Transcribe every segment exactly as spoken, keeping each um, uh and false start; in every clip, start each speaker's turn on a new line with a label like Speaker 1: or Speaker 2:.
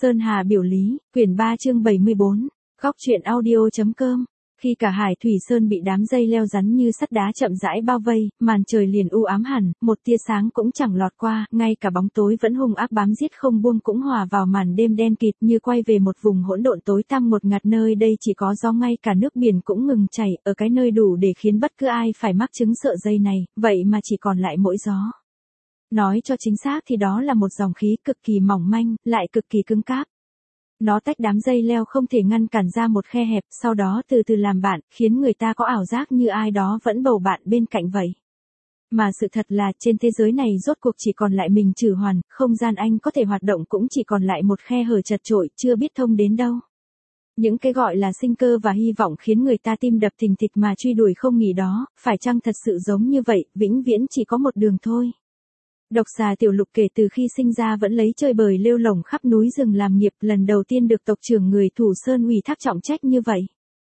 Speaker 1: Sơn Hà biểu lý, quyển ba chương bảy mươi bốn, góc truyện audio.com. Khi cả Hải Thủy Sơn bị đám dây leo rắn như sắt đá chậm rãi bao vây, màn trời liền u ám hẳn, một tia sáng cũng chẳng lọt qua, ngay cả bóng tối vẫn hung ác bám giết không buông cũng hòa vào màn đêm đen kịt như quay về một vùng hỗn độn tối tăm một ngạt, nơi đây chỉ có gió, ngay cả nước biển cũng ngừng chảy, ở cái nơi đủ để khiến bất cứ ai phải mắc chứng sợ dây này, vậy mà chỉ còn lại mỗi gió. Nói cho chính xác thì đó là một dòng khí cực kỳ mỏng manh, lại cực kỳ cứng cáp. Nó tách đám dây leo không thể ngăn cản ra một khe hẹp, sau đó từ từ làm bạn, khiến người ta có ảo giác như ai đó vẫn bầu bạn bên cạnh vậy. Mà sự thật là trên thế giới này rốt cuộc chỉ còn lại mình Trử Hoàn, không gian anh có thể hoạt động cũng chỉ còn lại một khe hở chật chội, chưa biết thông đến đâu. Những cái gọi là sinh cơ và hy vọng khiến người ta tim đập thình thịch mà truy đuổi không nghỉ đó, phải chăng thật sự giống như vậy, vĩnh viễn chỉ có một đường thôi. Độc xà Tiểu Lục kể từ khi sinh ra vẫn lấy chơi bời lêu lổng khắp núi rừng làm nghiệp, lần đầu tiên được tộc trưởng người Thủ Sơn ủy thác trọng trách như vậy.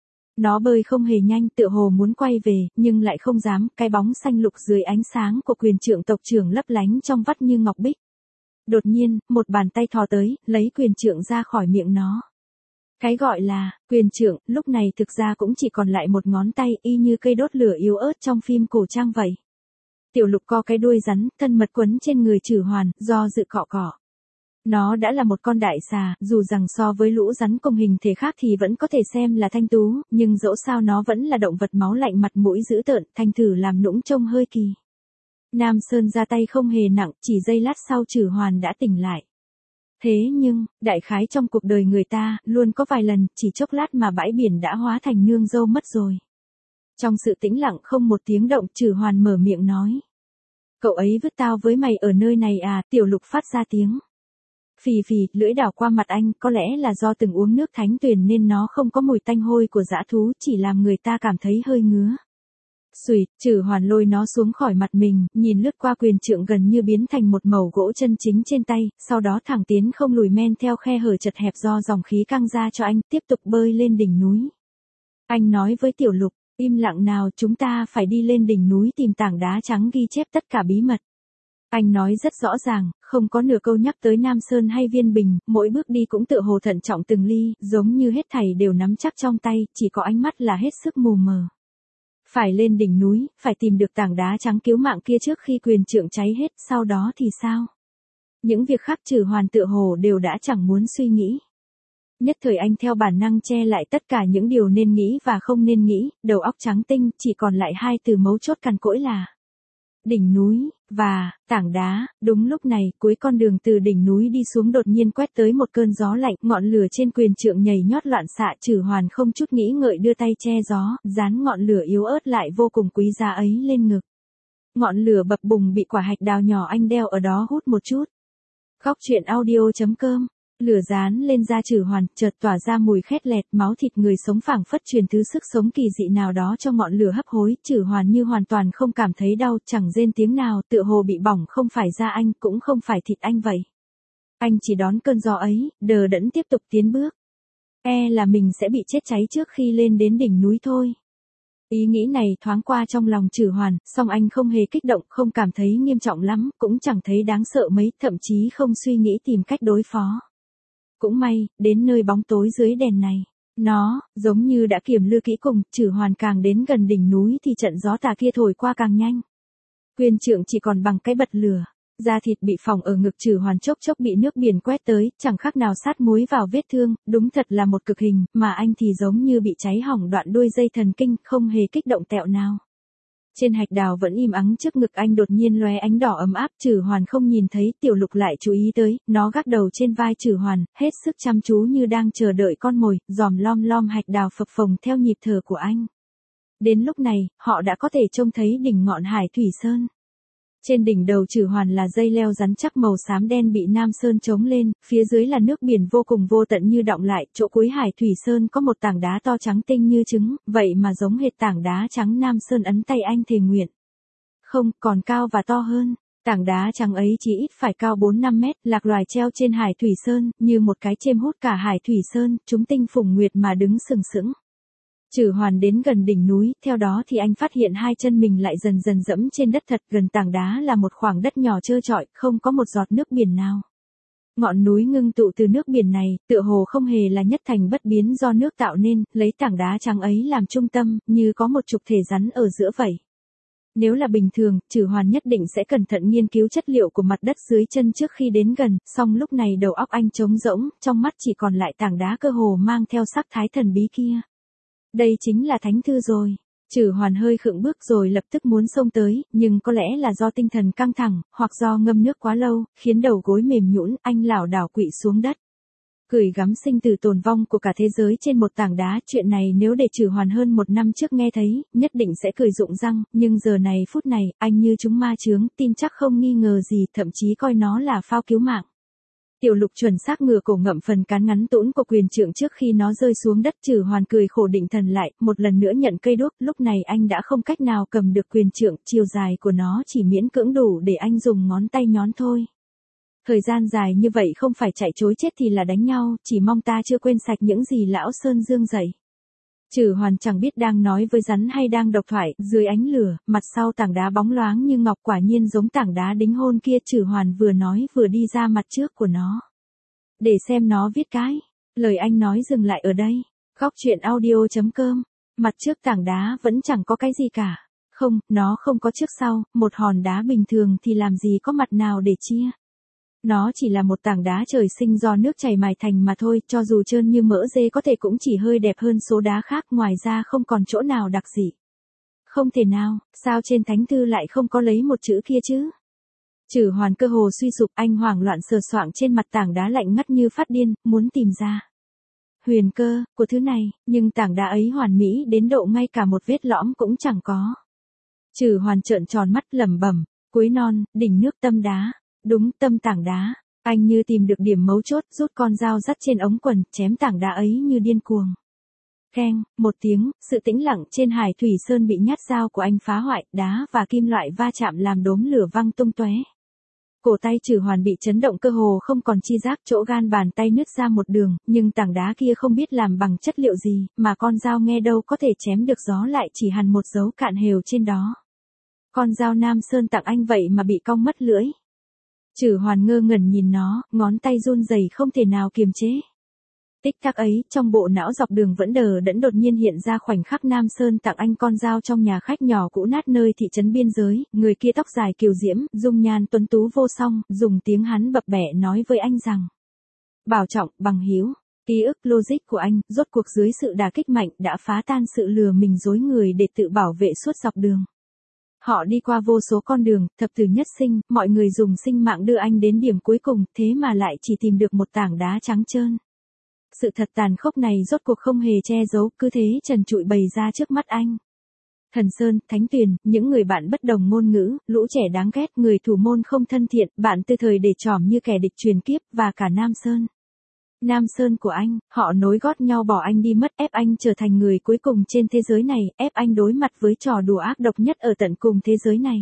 Speaker 1: Nó bơi không hề nhanh, tựa hồ muốn quay về, nhưng lại không dám, cái bóng xanh lục dưới ánh sáng của quyền trượng tộc trưởng lấp lánh trong vắt như ngọc bích. Đột nhiên, một bàn tay thò tới, lấy quyền trượng ra khỏi miệng nó. Cái gọi là quyền trượng, lúc này thực ra cũng chỉ còn lại một ngón tay, y như cây đốt lửa yếu ớt trong phim cổ trang vậy. Tiểu Lục co cái đuôi rắn, thân mật quấn trên người Trử Hoàn, do dự cọ cọ. Nó đã là một con đại xà, dù rằng so với lũ rắn cùng hình thể khác thì vẫn có thể xem là thanh tú, nhưng dẫu sao nó vẫn là động vật máu lạnh, mặt mũi dữ tợn, thành thử làm nũng trông hơi kỳ. Nam Sơn ra tay không hề nặng, chỉ giây lát sau Trử Hoàn đã tỉnh lại. Thế nhưng, đại khái trong cuộc đời người ta, luôn có vài lần, chỉ chốc lát mà bãi biển đã hóa thành nương dâu mất rồi. Trong sự tĩnh lặng không một tiếng động, Trử Hoàn mở miệng nói. Cậu ấy vứt tao với mày ở nơi này à? Tiểu Lục phát ra tiếng. Phì phì, lưỡi đảo qua mặt anh, có lẽ là do từng uống nước thánh tuyền nên nó không có mùi tanh hôi của dã thú, chỉ làm người ta cảm thấy hơi ngứa. Xùi, Trử Hoàn lôi nó xuống khỏi mặt mình, nhìn lướt qua quyền trượng gần như biến thành một mẩu gỗ chân chính trên tay, sau đó thẳng tiến không lùi men theo khe hở chật hẹp do dòng khí căng ra cho anh, tiếp tục bơi lên đỉnh núi. Anh nói với Tiểu Lục. Im lặng nào, chúng ta phải đi lên đỉnh núi tìm tảng đá trắng ghi chép tất cả bí mật. Anh nói rất rõ ràng, không có nửa câu nhắc tới Nam Sơn hay Viên Bình, mỗi bước đi cũng tựa hồ thận trọng từng ly, giống như hết thảy đều nắm chắc trong tay, chỉ có ánh mắt là hết sức mù mờ. Phải lên đỉnh núi, phải tìm được tảng đá trắng cứu mạng kia trước khi quyền trượng cháy hết, sau đó thì sao? Những việc khác Trử Hoàn tựa hồ đều đã chẳng muốn suy nghĩ. Nhất thời anh theo bản năng che lại tất cả những điều nên nghĩ và không nên nghĩ, đầu óc trắng tinh, chỉ còn lại hai từ mấu chốt cằn cỗi là đỉnh núi, và tảng đá. Đúng lúc này, cuối con đường từ đỉnh núi đi xuống đột nhiên quét tới một cơn gió lạnh, ngọn lửa trên quyền trượng nhảy nhót loạn xạ. Trử Hoàn không chút nghĩ ngợi đưa tay che gió, dán ngọn lửa yếu ớt lại vô cùng quý giá ấy lên ngực. Ngọn lửa bập bùng bị quả hạch đào nhỏ anh đeo ở đó hút một chút. Góc truyện audio.com. Lửa dán lên da Trử Hoàn, chợt tỏa ra mùi khét lẹt, máu thịt người sống phảng phất truyền thứ sức sống kỳ dị nào đó cho ngọn lửa hấp hối. Trử Hoàn như hoàn toàn không cảm thấy đau, chẳng rên tiếng nào, tựa hồ bị bỏng không phải da anh, cũng không phải thịt anh vậy. Anh chỉ đón cơn gió ấy, đờ đẫn tiếp tục tiến bước. E là mình sẽ bị chết cháy trước khi lên đến đỉnh núi thôi. Ý nghĩ này thoáng qua trong lòng Trử Hoàn, song anh không hề kích động, không cảm thấy nghiêm trọng lắm, cũng chẳng thấy đáng sợ mấy, thậm chí không suy nghĩ tìm cách đối phó. Cũng may, đến nơi bóng tối dưới đèn này, nó, giống như đã kiểm lư kỹ cùng, Trử Hoàn càng đến gần đỉnh núi thì trận gió tà kia thổi qua càng nhanh. Quyền trượng chỉ còn bằng cái bật lửa, da thịt bị phỏng ở ngực Trử Hoàn chốc chốc bị nước biển quét tới, chẳng khác nào sát muối vào vết thương, đúng thật là một cực hình, mà anh thì giống như bị cháy hỏng đoạn đuôi dây thần kinh, không hề kích động tẹo nào. Trên hạch đào vẫn im ắng, trước ngực anh đột nhiên lóe ánh đỏ ấm áp. Trử Hoàn không nhìn thấy, Tiểu Lục lại chú ý tới, nó gác đầu trên vai Trử Hoàn, hết sức chăm chú như đang chờ đợi con mồi, dòm lom lom hạch đào phập phồng theo nhịp thở của anh. Đến lúc này, họ đã có thể trông thấy đỉnh ngọn Hải Thủy Sơn. Trên đỉnh đầu Trử Hoàn là dây leo rắn chắc màu xám đen bị Nam Sơn chống lên, phía dưới là nước biển vô cùng vô tận như đọng lại, chỗ cuối Hải Thủy Sơn có một tảng đá to trắng tinh như trứng, vậy mà giống hệt tảng đá trắng Nam Sơn ấn tay anh thề nguyện. Không, còn cao và to hơn, tảng đá trắng ấy chỉ ít phải cao bốn năm mét, lạc loài treo trên Hải Thủy Sơn, như một cái chêm hút cả Hải Thủy Sơn, chúng tinh phùng nguyệt mà đứng sừng sững. Trử Hoàn đến gần đỉnh núi, theo đó thì anh phát hiện hai chân mình lại dần dần dẫm trên đất thật, gần tảng đá là một khoảng đất nhỏ trơ trọi, không có một giọt nước biển nào. Ngọn núi ngưng tụ từ nước biển này, tựa hồ không hề là nhất thành bất biến do nước tạo nên, lấy tảng đá trắng ấy làm trung tâm, như có một trục thể rắn ở giữa vậy. Nếu là bình thường, Trử Hoàn nhất định sẽ cẩn thận nghiên cứu chất liệu của mặt đất dưới chân trước khi đến gần, song lúc này đầu óc anh trống rỗng, trong mắt chỉ còn lại tảng đá cơ hồ mang theo sắc thái thần bí kia. Đây chính là thánh thư rồi. Trử Hoàn hơi khựng bước rồi lập tức muốn xông tới, nhưng có lẽ là do tinh thần căng thẳng, hoặc do ngâm nước quá lâu, khiến đầu gối mềm nhũn, anh lảo đảo quỵ xuống đất. Gửi gắm sinh tử tồn vong của cả thế giới trên một tảng đá, chuyện này nếu để Trử Hoàn hơn một năm trước nghe thấy, nhất định sẽ cười rụng răng, nhưng giờ này phút này, anh như trúng ma chướng, tin chắc không nghi ngờ gì, thậm chí coi nó là phao cứu mạng. Tiểu Lục chuẩn xác ngửa cổ ngậm phần cán ngắn tũn của quyền trượng trước khi nó rơi xuống đất. Trử Hoàn cười khổ định thần lại, một lần nữa nhận cây đuốc, lúc này anh đã không cách nào cầm được quyền trượng, chiều dài của nó chỉ miễn cưỡng đủ để anh dùng ngón tay nhón thôi. Thời gian dài như vậy không phải chạy chối chết thì là đánh nhau, chỉ mong ta chưa quên sạch những gì lão Sơn Dương dạy. Trử Hoàn chẳng biết đang nói với rắn hay đang độc thoại, dưới ánh lửa, mặt sau tảng đá bóng loáng như ngọc, quả nhiên giống tảng đá đính hôn kia. Trử Hoàn vừa nói vừa đi ra mặt trước của nó. Để xem nó viết cái. Lời anh nói dừng lại ở đây. Góc truyện audio chấm com. Mặt trước tảng đá vẫn chẳng có cái gì cả. Không, nó không có trước sau, một hòn đá bình thường thì làm gì có mặt nào để chia. Nó chỉ là một tảng đá trời sinh do nước chảy mài thành mà thôi, cho dù trơn như mỡ dê có thể cũng chỉ hơi đẹp hơn số đá khác, ngoài ra không còn chỗ nào đặc dị. Không thể nào, sao trên thánh thư lại không có lấy một chữ kia chứ? Trử Hoàn cơ hồ suy sụp, anh hoảng loạn sờ soạng trên mặt tảng đá lạnh ngắt như phát điên, muốn tìm ra huyền cơ của thứ này, nhưng tảng đá ấy hoàn mỹ đến độ ngay cả một vết lõm cũng chẳng có. Trử Hoàn trợn tròn mắt lẩm bẩm, cuối non, đỉnh nước tâm đá. Đúng, tâm tảng đá. Anh như tìm được điểm mấu chốt, rút con dao dắt trên ống quần, chém tảng đá ấy như điên cuồng. Keng, một tiếng, sự tĩnh lặng trên Hải Thủy Sơn bị nhát dao của anh phá hoại, đá và kim loại va chạm làm đốm lửa văng tung tóe. Cổ tay Trử Hoàn bị chấn động cơ hồ không còn chi giác, chỗ gan bàn tay nứt ra một đường, nhưng tảng đá kia không biết làm bằng chất liệu gì, mà con dao nghe đâu có thể chém được, gió lại chỉ hằn một dấu cạn hều trên đó. Con dao Nam Sơn tặng anh vậy mà bị cong mất lưỡi. Trử Hoàn ngơ ngẩn nhìn nó, ngón tay run rẩy không thể nào kiềm chế. Tích tắc ấy, trong bộ não dọc đường vẫn đờ đẫn đột nhiên hiện ra khoảnh khắc Nam Sơn tặng anh con dao trong nhà khách nhỏ cũ nát nơi thị trấn biên giới, người kia tóc dài kiều diễm, dung nhan tuấn tú vô song, dùng tiếng hắn bập bẹ nói với anh rằng: bảo trọng, bằng hữu. Ký ức logic của anh, rốt cuộc dưới sự đả kích mạnh, đã phá tan sự lừa mình dối người để tự bảo vệ suốt dọc đường. Họ đi qua vô số con đường, thập tử nhất sinh, mọi người dùng sinh mạng đưa anh đến điểm cuối cùng, thế mà lại chỉ tìm được một tảng đá trắng trơn. Sự thật tàn khốc này rốt cuộc không hề che giấu, cứ thế trần trụi bày ra trước mắt anh. Thần Sơn, Thánh Tuyền, những người bạn bất đồng ngôn ngữ, lũ trẻ đáng ghét, người thủ môn không thân thiện, bạn từ thời để trỏm như kẻ địch truyền kiếp, và cả Nam Sơn. Nam Sơn của anh, họ nối gót nhau bỏ anh đi mất, ép anh trở thành người cuối cùng trên thế giới này, ép anh đối mặt với trò đùa ác độc nhất ở tận cùng thế giới này.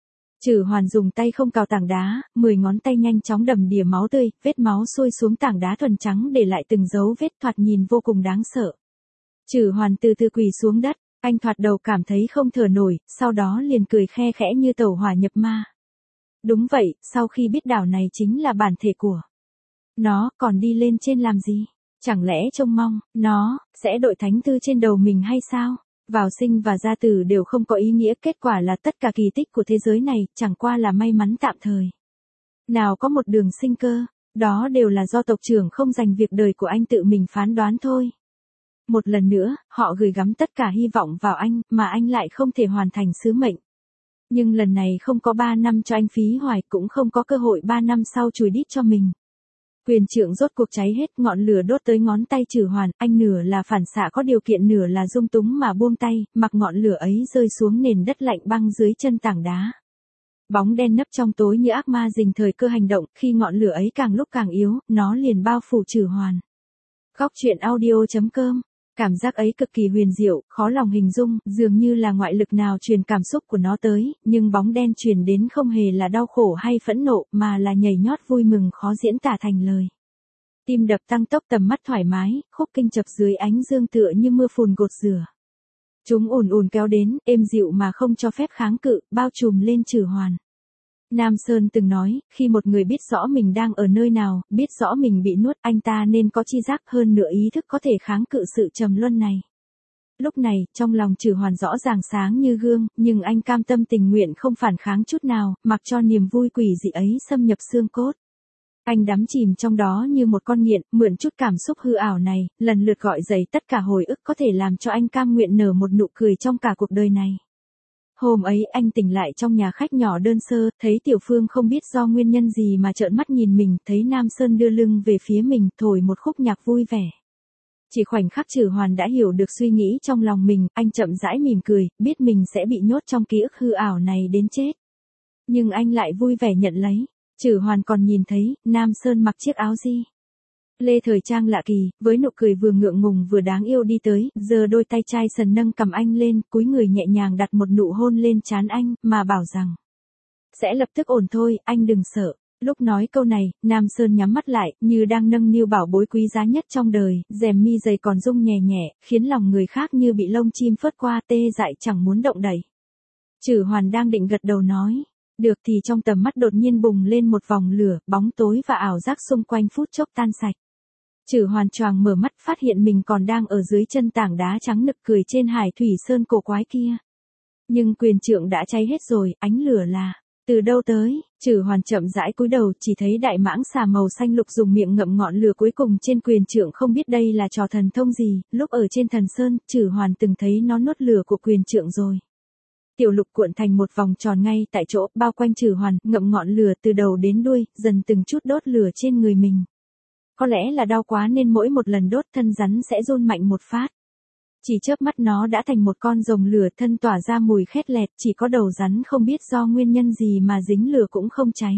Speaker 1: Trử Hoàn dùng tay không cào tảng đá, mười ngón tay nhanh chóng đầm đìa máu tươi, vết máu xuôi xuống tảng đá thuần trắng để lại từng dấu vết thoạt nhìn vô cùng đáng sợ. Trử Hoàn từ từ quỳ xuống đất, anh thoạt đầu cảm thấy không thở nổi, sau đó liền cười khe khẽ như tẩu hỏa nhập ma. Đúng vậy, sau khi biết đảo này chính là bản thể của nó, còn đi lên trên làm gì? Chẳng lẽ trông mong, nó, sẽ đội thánh thư trên đầu mình hay sao? Vào sinh và ra tử đều không có ý nghĩa, kết quả là tất cả kỳ tích của thế giới này, chẳng qua là may mắn tạm thời. Nào có một đường sinh cơ, đó đều là do tộc trưởng không dành việc đời của anh tự mình phán đoán thôi. Một lần nữa, họ gửi gắm tất cả hy vọng vào anh, mà anh lại không thể hoàn thành sứ mệnh. Nhưng lần này không có ba năm cho anh phí hoài, cũng không có cơ hội ba năm sau chùi đít cho mình. Quyền trượng rốt cuộc cháy hết, ngọn lửa đốt tới ngón tay Trử Hoàn, anh nửa là phản xạ có điều kiện nửa là dung túng mà buông tay, mặc ngọn lửa ấy rơi xuống nền đất lạnh băng dưới chân tảng đá. Bóng đen nấp trong tối như ác ma rình thời cơ hành động, khi ngọn lửa ấy càng lúc càng yếu, nó liền bao phủ Trử Hoàn. Góc truyện audio chấm com. Cảm giác ấy cực kỳ huyền diệu, khó lòng hình dung, dường như là ngoại lực nào truyền cảm xúc của nó tới, nhưng bóng đen truyền đến không hề là đau khổ hay phẫn nộ, mà là nhảy nhót vui mừng khó diễn tả thành lời. Tim đập tăng tốc, tầm mắt thoải mái, khúc kinh chập dưới ánh dương tựa như mưa phùn gột rửa. Chúng ùn ùn kéo đến, êm dịu mà không cho phép kháng cự, bao trùm lên Trử Hoàn. Nam Sơn từng nói, khi một người biết rõ mình đang ở nơi nào, biết rõ mình bị nuốt, anh ta nên có chi giác hơn nữa ý thức có thể kháng cự sự trầm luân này. Lúc này, trong lòng Trử Hoàn rõ ràng sáng như gương, nhưng anh cam tâm tình nguyện không phản kháng chút nào, mặc cho niềm vui quỷ dị ấy xâm nhập xương cốt. Anh đắm chìm trong đó như một con nghiện, mượn chút cảm xúc hư ảo này, lần lượt gọi dậy tất cả hồi ức có thể làm cho anh cam nguyện nở một nụ cười trong cả cuộc đời này. Hôm ấy anh tỉnh lại trong nhà khách nhỏ đơn sơ, thấy Tiểu Phương không biết do nguyên nhân gì mà trợn mắt nhìn mình, thấy Nam Sơn đưa lưng về phía mình, thổi một khúc nhạc vui vẻ. Chỉ khoảnh khắc Trử Hoàn đã hiểu được suy nghĩ trong lòng mình, anh chậm rãi mỉm cười, biết mình sẽ bị nhốt trong ký ức hư ảo này đến chết. Nhưng anh lại vui vẻ nhận lấy. Trử Hoàn còn nhìn thấy, Nam Sơn mặc chiếc áo gì lê thời trang lạ kỳ, với nụ cười vừa ngượng ngùng vừa đáng yêu đi tới, giơ đôi tay chai sần nâng cầm anh lên, cúi người nhẹ nhàng đặt một nụ hôn lên trán anh, mà bảo rằng sẽ lập tức ổn thôi, anh đừng sợ. Lúc nói câu này, Nam Sơn nhắm mắt lại, như đang nâng niu bảo bối quý giá nhất trong đời, rèm mi dày còn rung nhẹ nhẹ, khiến lòng người khác như bị lông chim phớt qua, tê dại chẳng muốn động đậy. Trử Hoàn đang định gật đầu nói được thì trong tầm mắt đột nhiên bùng lên một vòng lửa, bóng tối và ảo giác xung quanh phút chốc tan sạch. Trử Hoàn choàng mở mắt, phát hiện mình còn đang ở dưới chân tảng đá trắng nực cười trên Hải Thủy Sơn cổ quái kia. Nhưng quyền trượng đã cháy hết rồi, ánh lửa là từ đâu tới? Trử Hoàn chậm rãi cúi đầu, chỉ thấy đại mãng xà màu xanh lục dùng miệng ngậm ngọn lửa cuối cùng trên quyền trượng, không biết đây là trò thần thông gì, lúc ở trên Thần Sơn, Trử Hoàn từng thấy nó nuốt lửa của quyền trượng rồi. Tiểu lục cuộn thành một vòng tròn ngay tại chỗ, bao quanh Trử Hoàn, ngậm ngọn lửa từ đầu đến đuôi, dần từng chút đốt lửa trên người mình. Có lẽ là đau quá nên mỗi một lần đốt thân rắn sẽ run mạnh một phát. Chỉ chớp mắt nó đã thành một con rồng lửa, thân tỏa ra mùi khét lẹt, chỉ có đầu rắn không biết do nguyên nhân gì mà dính lửa cũng không cháy.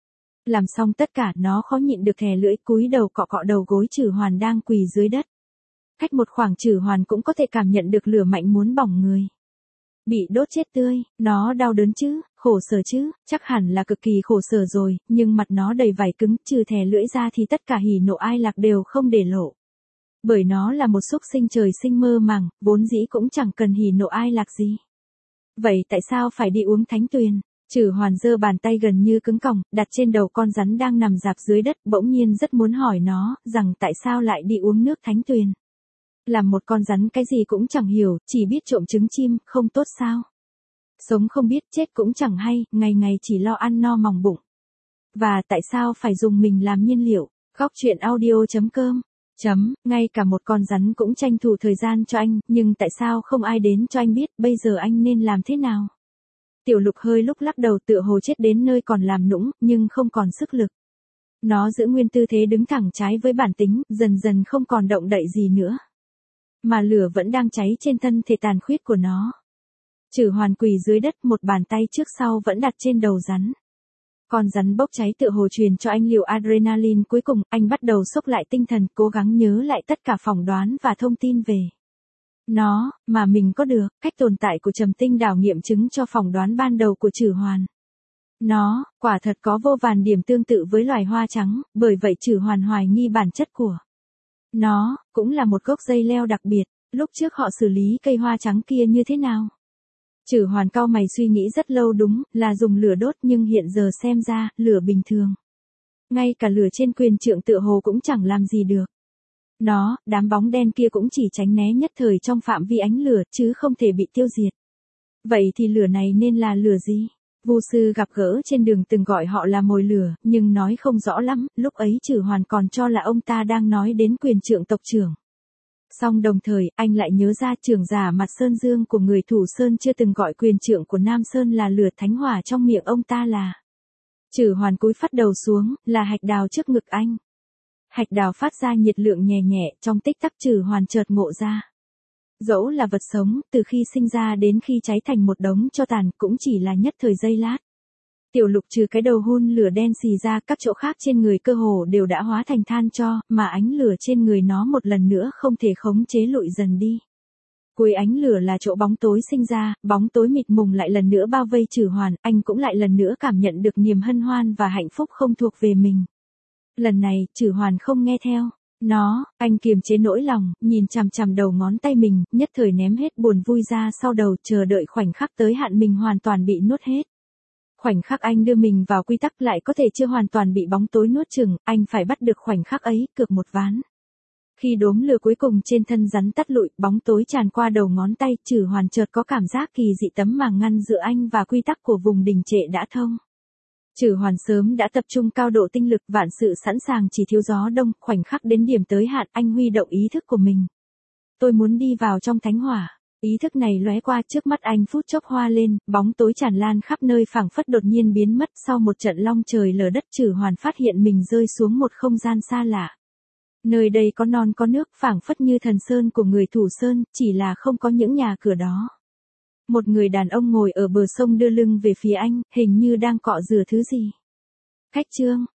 Speaker 1: Làm xong tất cả, nó khó nhịn được thè lưỡi, cúi đầu cọ cọ đầu gối Trử Hoàn đang quỳ dưới đất. Cách một khoảng Trử Hoàn cũng có thể cảm nhận được lửa mạnh muốn bỏng người. Bị đốt chết tươi, nó đau đớn chứ, khổ sở chứ, chắc hẳn là cực kỳ khổ sở rồi, nhưng mặt nó đầy vảy cứng, trừ thè lưỡi ra thì tất cả hỉ nộ ai lạc đều không để lộ. Bởi nó là một súc sinh trời sinh mơ màng, vốn dĩ cũng chẳng cần hỉ nộ ai lạc gì. Vậy tại sao phải đi uống thánh tuyền? Trử Hoàn giơ bàn tay gần như cứng còng, đặt trên đầu con rắn đang nằm rạp dưới đất, bỗng nhiên rất muốn hỏi nó, rằng tại sao lại đi uống nước thánh tuyền. Làm một con rắn cái gì cũng chẳng hiểu, chỉ biết trộm trứng chim, không tốt sao? Sống không biết, chết cũng chẳng hay, ngày ngày chỉ lo ăn no mòng bụng. Và tại sao phải dùng mình làm nhiên liệu? Góc truyện audio chấm com Chấm, ngay cả một con rắn cũng tranh thủ thời gian cho anh, nhưng tại sao không ai đến cho anh biết, bây giờ anh nên làm thế nào? Tiểu lục hơi lúc lắc đầu, tựa hồ chết đến nơi còn làm nũng, nhưng không còn sức lực. Nó giữ nguyên tư thế đứng thẳng trái với bản tính, dần dần không còn động đậy gì nữa. Mà lửa vẫn đang cháy trên thân thể tàn khuyết của nó. Trử Hoàn quỳ dưới đất, một bàn tay trước sau vẫn đặt trên đầu rắn. Con rắn bốc cháy tựa hồ truyền cho anh liều adrenaline cuối cùng, anh bắt đầu xốc lại tinh thần, cố gắng nhớ lại tất cả phỏng đoán và thông tin về nó, mà mình có được, cách tồn tại của trầm tinh đảo nghiệm chứng cho phỏng đoán ban đầu của Trử Hoàn. Nó, quả thật có vô vàn điểm tương tự với loài hoa trắng, bởi vậy Trử Hoàn hoài nghi bản chất của nó, cũng là một gốc dây leo đặc biệt, lúc trước họ xử lý cây hoa trắng kia như thế nào? Trử Hoàn cau mày suy nghĩ rất lâu, đúng là dùng lửa đốt, nhưng hiện giờ xem ra, lửa bình thường. Ngay cả lửa trên quyền trượng tựa hồ cũng chẳng làm gì được. Nó, đám bóng đen kia cũng chỉ tránh né nhất thời trong phạm vi ánh lửa, chứ không thể bị tiêu diệt. Vậy thì lửa này nên là lửa gì? Vu sư gặp gỡ trên đường từng gọi họ là mồi lửa, nhưng nói không rõ lắm, lúc ấy Trử Hoàn còn cho là ông ta đang nói đến quyền trượng tộc trưởng. Song đồng thời, anh lại nhớ ra trưởng giả mặt Sơn Dương của người Thủ Sơn chưa từng gọi quyền trượng của Nam Sơn là lửa thánh hỏa, trong miệng ông ta là. Trử Hoàn cúi phát đầu xuống, là hạch đào trước ngực anh. Hạch đào phát ra nhiệt lượng nhẹ nhẹ, trong tích tắc Trử Hoàn chợt ngộ ra. Dẫu là vật sống, từ khi sinh ra đến khi cháy thành một đống tro tàn, cũng chỉ là nhất thời giây lát. Tiểu lục trừ cái đầu hun lửa đen xì ra, các chỗ khác trên người cơ hồ đều đã hóa thành than tro, mà ánh lửa trên người nó một lần nữa không thể khống chế lụi dần đi. Cuối ánh lửa là chỗ bóng tối sinh ra, bóng tối mịt mùng lại lần nữa bao vây Trử Hoàn, anh cũng lại lần nữa cảm nhận được niềm hân hoan và hạnh phúc không thuộc về mình. Lần này, Trử Hoàn không nghe theo nó, anh kiềm chế nỗi lòng, nhìn chằm chằm đầu ngón tay mình, nhất thời ném hết buồn vui ra sau đầu, chờ đợi khoảnh khắc tới hạn mình hoàn toàn bị nuốt hết. Khoảnh khắc anh đưa mình vào quy tắc lại có thể chưa hoàn toàn bị bóng tối nuốt chửng, anh phải bắt được khoảnh khắc ấy, cược một ván. Khi đốm lửa cuối cùng trên thân rắn tắt lụi, bóng tối tràn qua đầu ngón tay, Trử Hoàn chợt có cảm giác kỳ dị tấm màng ngăn giữa anh và quy tắc của vùng đình trệ đã thông. Trử Hoàn sớm đã tập trung cao độ tinh lực, vạn sự sẵn sàng chỉ thiếu gió đông, khoảnh khắc đến điểm tới hạn, anh huy động ý thức của mình. Tôi muốn đi vào trong thánh hỏa. Ý thức này lóe qua trước mắt anh phút chốc hoa lên, bóng tối tràn lan khắp nơi phảng phất đột nhiên biến mất sau một trận long trời lở đất. Trử Hoàn phát hiện mình rơi xuống một không gian xa lạ. Nơi đây có non có nước, phảng phất như thần sơn của người thủ sơn, chỉ là không có những nhà cửa đó. Một người đàn ông ngồi ở bờ sông đưa lưng về phía anh, hình như đang cọ rửa thứ gì. Khách trương,